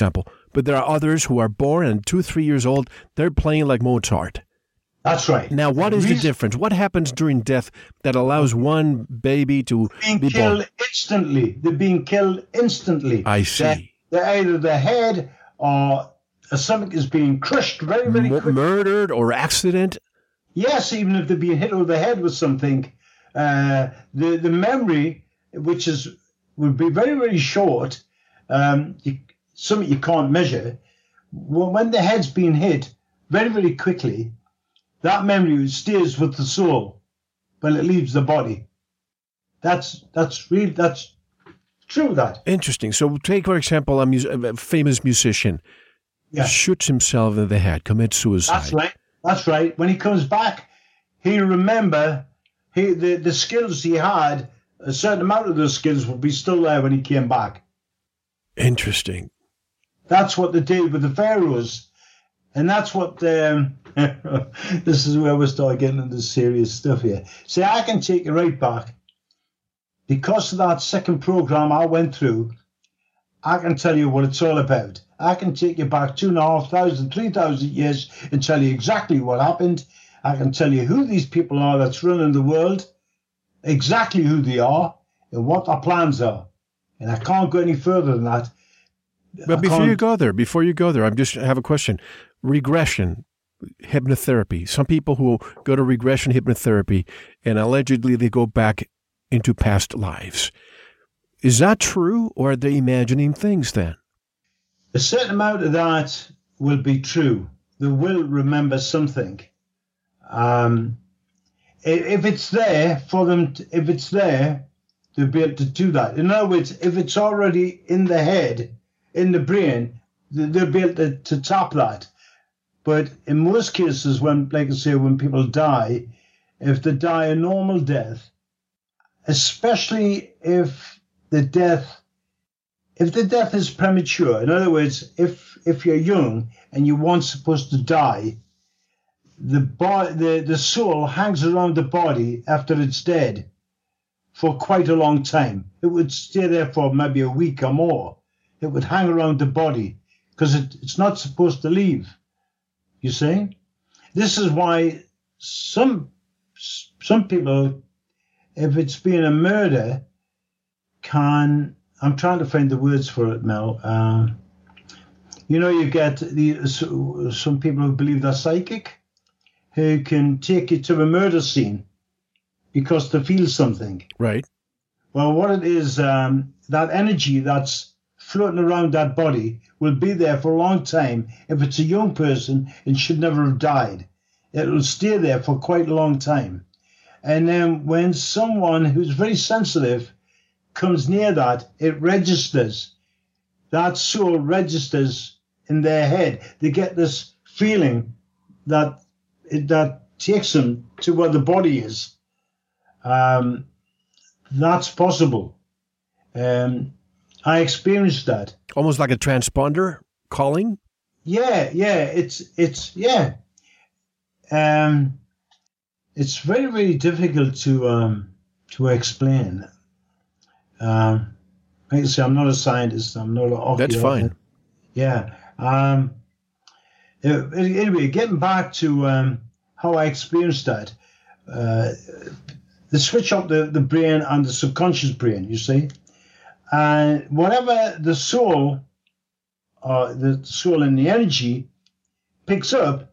but there are others who are born and 2-3 years old. They're playing like Mozart. That's right. Now, what is the difference? What happens during death that allows one baby to be killed born? instantly? They're being killed instantly. I see. They're either the head or something is being crushed very, very quickly. Murdered or accident? Yes, even if they're being hit over the head with something, the memory, which would be very, very short, something you can't measure. When the head's being hit very, very quickly, that memory stays with the soul when it leaves the body. That's true. That interesting. So, take for example a famous musician shoots himself in the head, commits suicide. That's right. When he comes back, he'll remember the skills he had. A certain amount of those skills will be still there when he came back. Interesting. That's what they did with the pharaohs, and that's what. This is where we start getting into serious stuff here. See, I can take you right back. Because of that second program I went through, I can tell you what it's all about. I can take you back 2,500, 3,000 years and tell you exactly what happened. I can tell you who these people are that's running the world, exactly who they are, and what their plans are. And I can't go any further than that. But before you go there, I just have a question. Regression, hypnotherapy. Some people who go to regression hypnotherapy and allegedly they go back into past lives. Is that true, or are they imagining things then? A certain amount of that will be true. They will remember something. If it's there for them, they'll be able to do that. In other words, if it's already in the head, in the brain, they'll be able to tap that. But in most cases, when people die, if they die a normal death, especially if the death is premature, in other words, if you're young and you weren't supposed to die, the soul hangs around the body after it's dead for quite a long time. It would stay there for maybe a week or more. It would hang around the body because it's not supposed to leave. You see? This is why some people, if it's been a murder, I'm trying to find the words for it, Mel. You get some people who believe they're psychic, who can take you to a murder scene because they feel something. Right. Well, what it is, that energy that's floating around that body will be there for a long time. If it's a young person, it should never have died. It will stay there for quite a long time. And then when someone who's very sensitive comes near that, it registers. That soul registers in their head. They get this feeling that takes them to where the body is. That's possible. I experienced that. Almost like a transponder calling? Yeah. It's very, very difficult to explain. Like I say, I'm not a scientist. I'm not an archaeologist. That's fine. Yeah. Anyway, getting back to how I experienced that, they switch up the brain and the subconscious brain, you see. And whatever the soul and the energy picks up,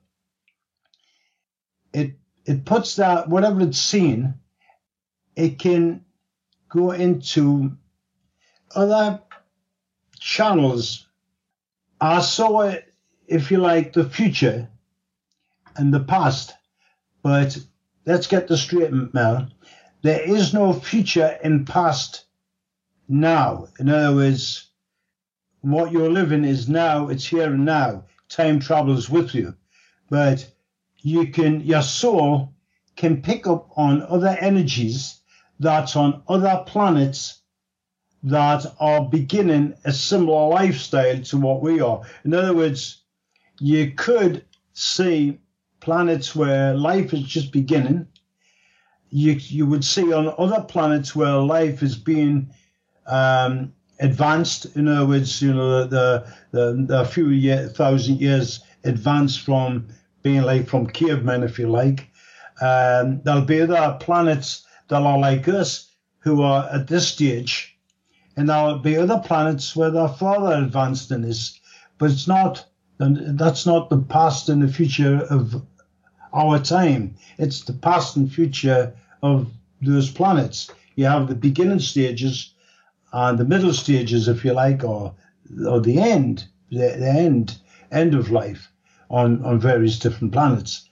it puts that, whatever it's seen, it can go into other channels. I saw it, if you like, the future and the past. But let's get this straight, Mel. There is no future in past now. In other words, what you're living is now, it's here and now. Time travels with you. But your soul can pick up on other energies that's on other planets that are beginning a similar lifestyle to what we are. In other words, you could see planets where life is just beginning. You would see on other planets where life is being advanced. In other words, the few thousand years advanced from being like from cavemen, if you like. There'll be other planets that are like us who are at this stage, and there'll be other planets where they're further advanced than this. But that's not the past and the future of our time. It's the past and future of those planets. You have the beginning stages and the middle stages, if you like, or the end of life on various different planets.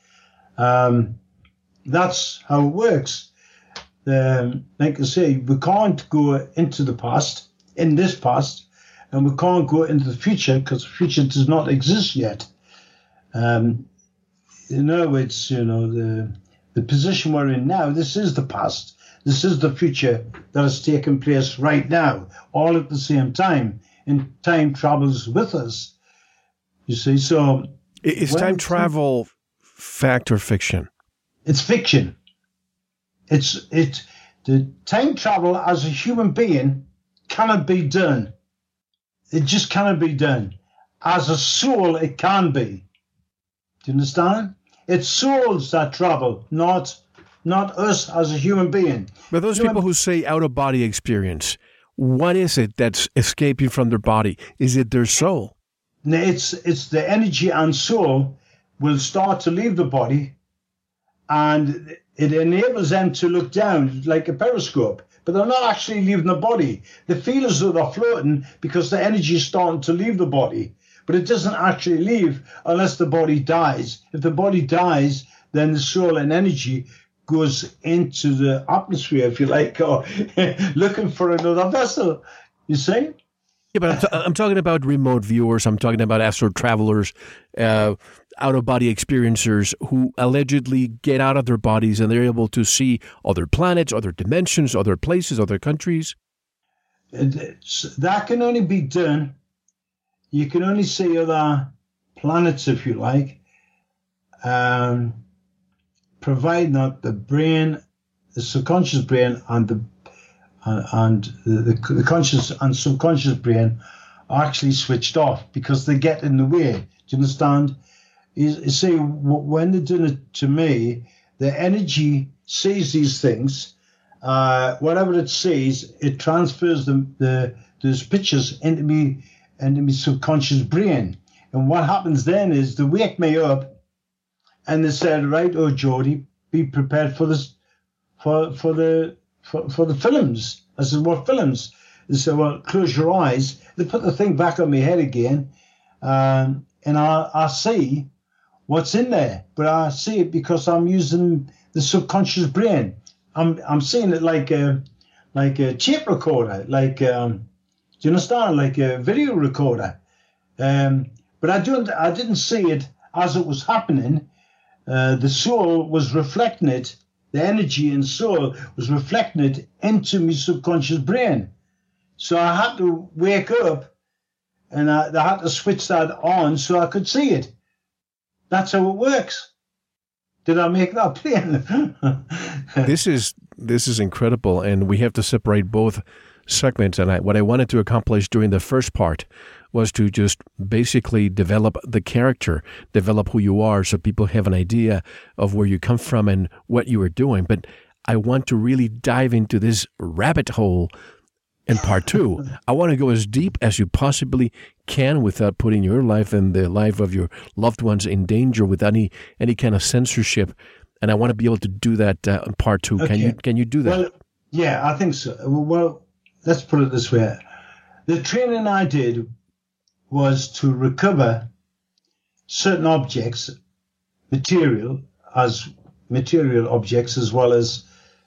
That's how it works. Like I say, we can't go into the past, in this past, and we can't go into the future because the future does not exist yet. It's the position we're in now. This is the past. This is the future that has taken place right now, all at the same time, and time travels with us. You see, so is time travel fact or fiction? It's fiction. The time travel as a human being cannot be done. It just cannot be done. As a soul, it can be. Do you understand? It's souls that travel, not us as a human being. But those people who say out-of-body experience, what is it that's escaping from their body? Is it their soul? It's the energy and soul will start to leave the body, and it enables them to look down like a periscope. But they're not actually leaving the body. They feel as though they're floating because the energy is starting to leave the body. But it doesn't actually leave unless the body dies. If the body dies, then the soul and energy goes into the atmosphere, if you like, or looking for another vessel, you see? Yeah, but I'm talking about remote viewers. I'm talking about astral travelers, out-of-body experiencers who allegedly get out of their bodies and they're able to see other planets, other dimensions, other places, other countries. That can only be done. You can only see other planets, if you like, providing that the brain, the subconscious brain, and the conscious and subconscious brain are actually switched off because they get in the way. Do you understand? You see, when they're doing it to me, the energy sees these things. Whatever it sees, it transfers those pictures into my subconscious brain. And what happens then is they wake me up and they said, right, oh, Jody, be prepared for this, for the films. I said, what films? They said, well, close your eyes. They put the thing back on my head again, and I see what's in there. But I see it because I'm using the subconscious brain. I'm seeing it like a tape recorder, do you understand? Like a video recorder. But I didn't see it as it was happening. The soul was reflecting it. The energy and soul was reflecting it into my subconscious brain. So I had to wake up and I had to switch that on so I could see it. That's how it works. Did I make that plain? This is incredible, and we have to separate both segments. And what I wanted to accomplish during the first part was to just basically develop the character, develop who you are, so people have an idea of where you come from and what you are doing. But I want to really dive into this rabbit hole in part two. I want to go as deep as you possibly can without putting your life and the life of your loved ones in danger with any kind of censorship. And I want to be able to do that in part two. Okay. Can you do that? Well, yeah, I think so. Well, let's put it this way. The training I did was to recover certain objects, material objects, as well as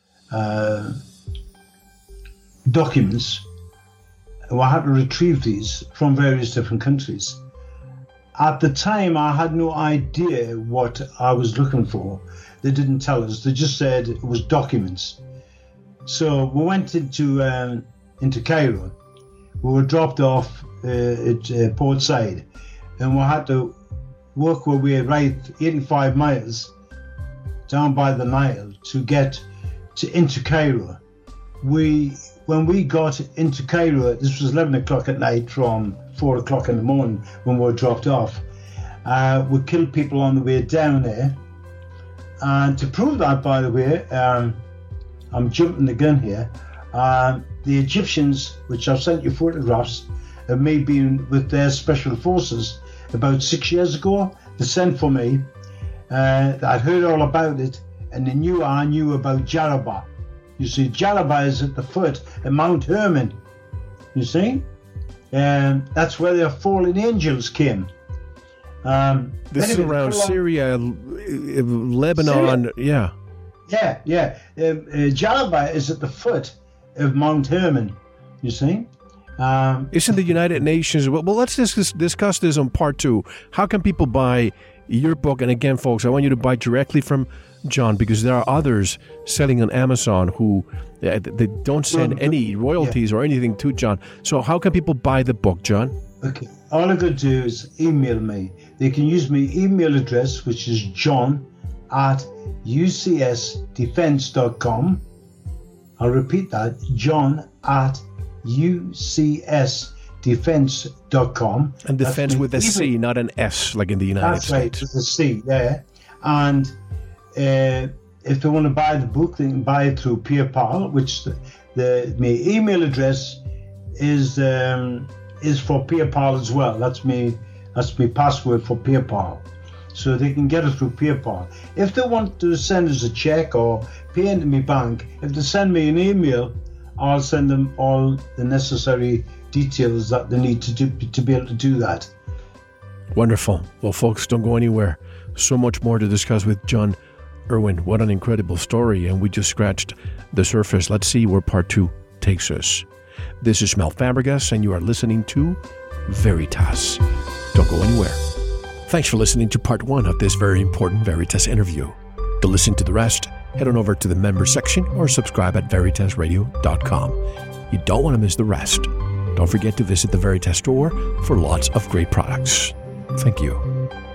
documents. I had to retrieve these from various different countries. At the time, I had no idea what I was looking for. They didn't tell us. They just said it was documents. So we went into Cairo. We were dropped off at Port Said, and we had to work our way right 85 miles down by the Nile to get into Cairo. when we got into Cairo, this was 11 o'clock at night from 4 o'clock in the morning when we were dropped off. We killed people on the way down there. And to prove that, by the way, I'm jumping the gun here. The Egyptians, which I've sent you photographs of me being with their special forces about 6 years ago, they sent for me. I'd heard all about it, and they knew I knew about Jarabah. You see, Jarabah is at the foot of Mount Hermon. You see? And that's where their fallen angels came. This is around Syria, Lebanon, Syria. Yeah. Jarabah is at the foot of Mount Hermon, you see. Isn't the United Nations... Well, let's discuss this on part 2. How can people buy your book? And again, folks, I want you to buy directly from John, because there are others selling on Amazon who they don't send any royalties or anything to John. So how can people buy the book, John? Okay. All I got to do is email me. They can use my email address, which is john@ucsdefense.com. I'll repeat that, john@ucsdefense.com. And defense with a C, not an S, like in the United States. That's right, with a C, yeah. And if they want to buy the book, they can buy it through PayPal, which my email address is for PayPal as well. That's my password for PayPal. So they can get it through PayPal. If they want to send us a check or pay into my bank, if they send me an email, I'll send them all the necessary details that they need to be able to do that. Wonderful. Well, folks, don't go anywhere. So much more to discuss with John Irwin. What an incredible story, and we just scratched the surface. Let's see where part 2 takes us. This is Mel Fabregas, and you are listening to Veritas. Don't go anywhere. Thanks for listening to part 1 of this very important Veritas interview. To listen to the rest, head on over to the member section or subscribe at veritasradio.com. You don't want to miss the rest. Don't forget to visit the Veritas store for lots of great products. Thank you.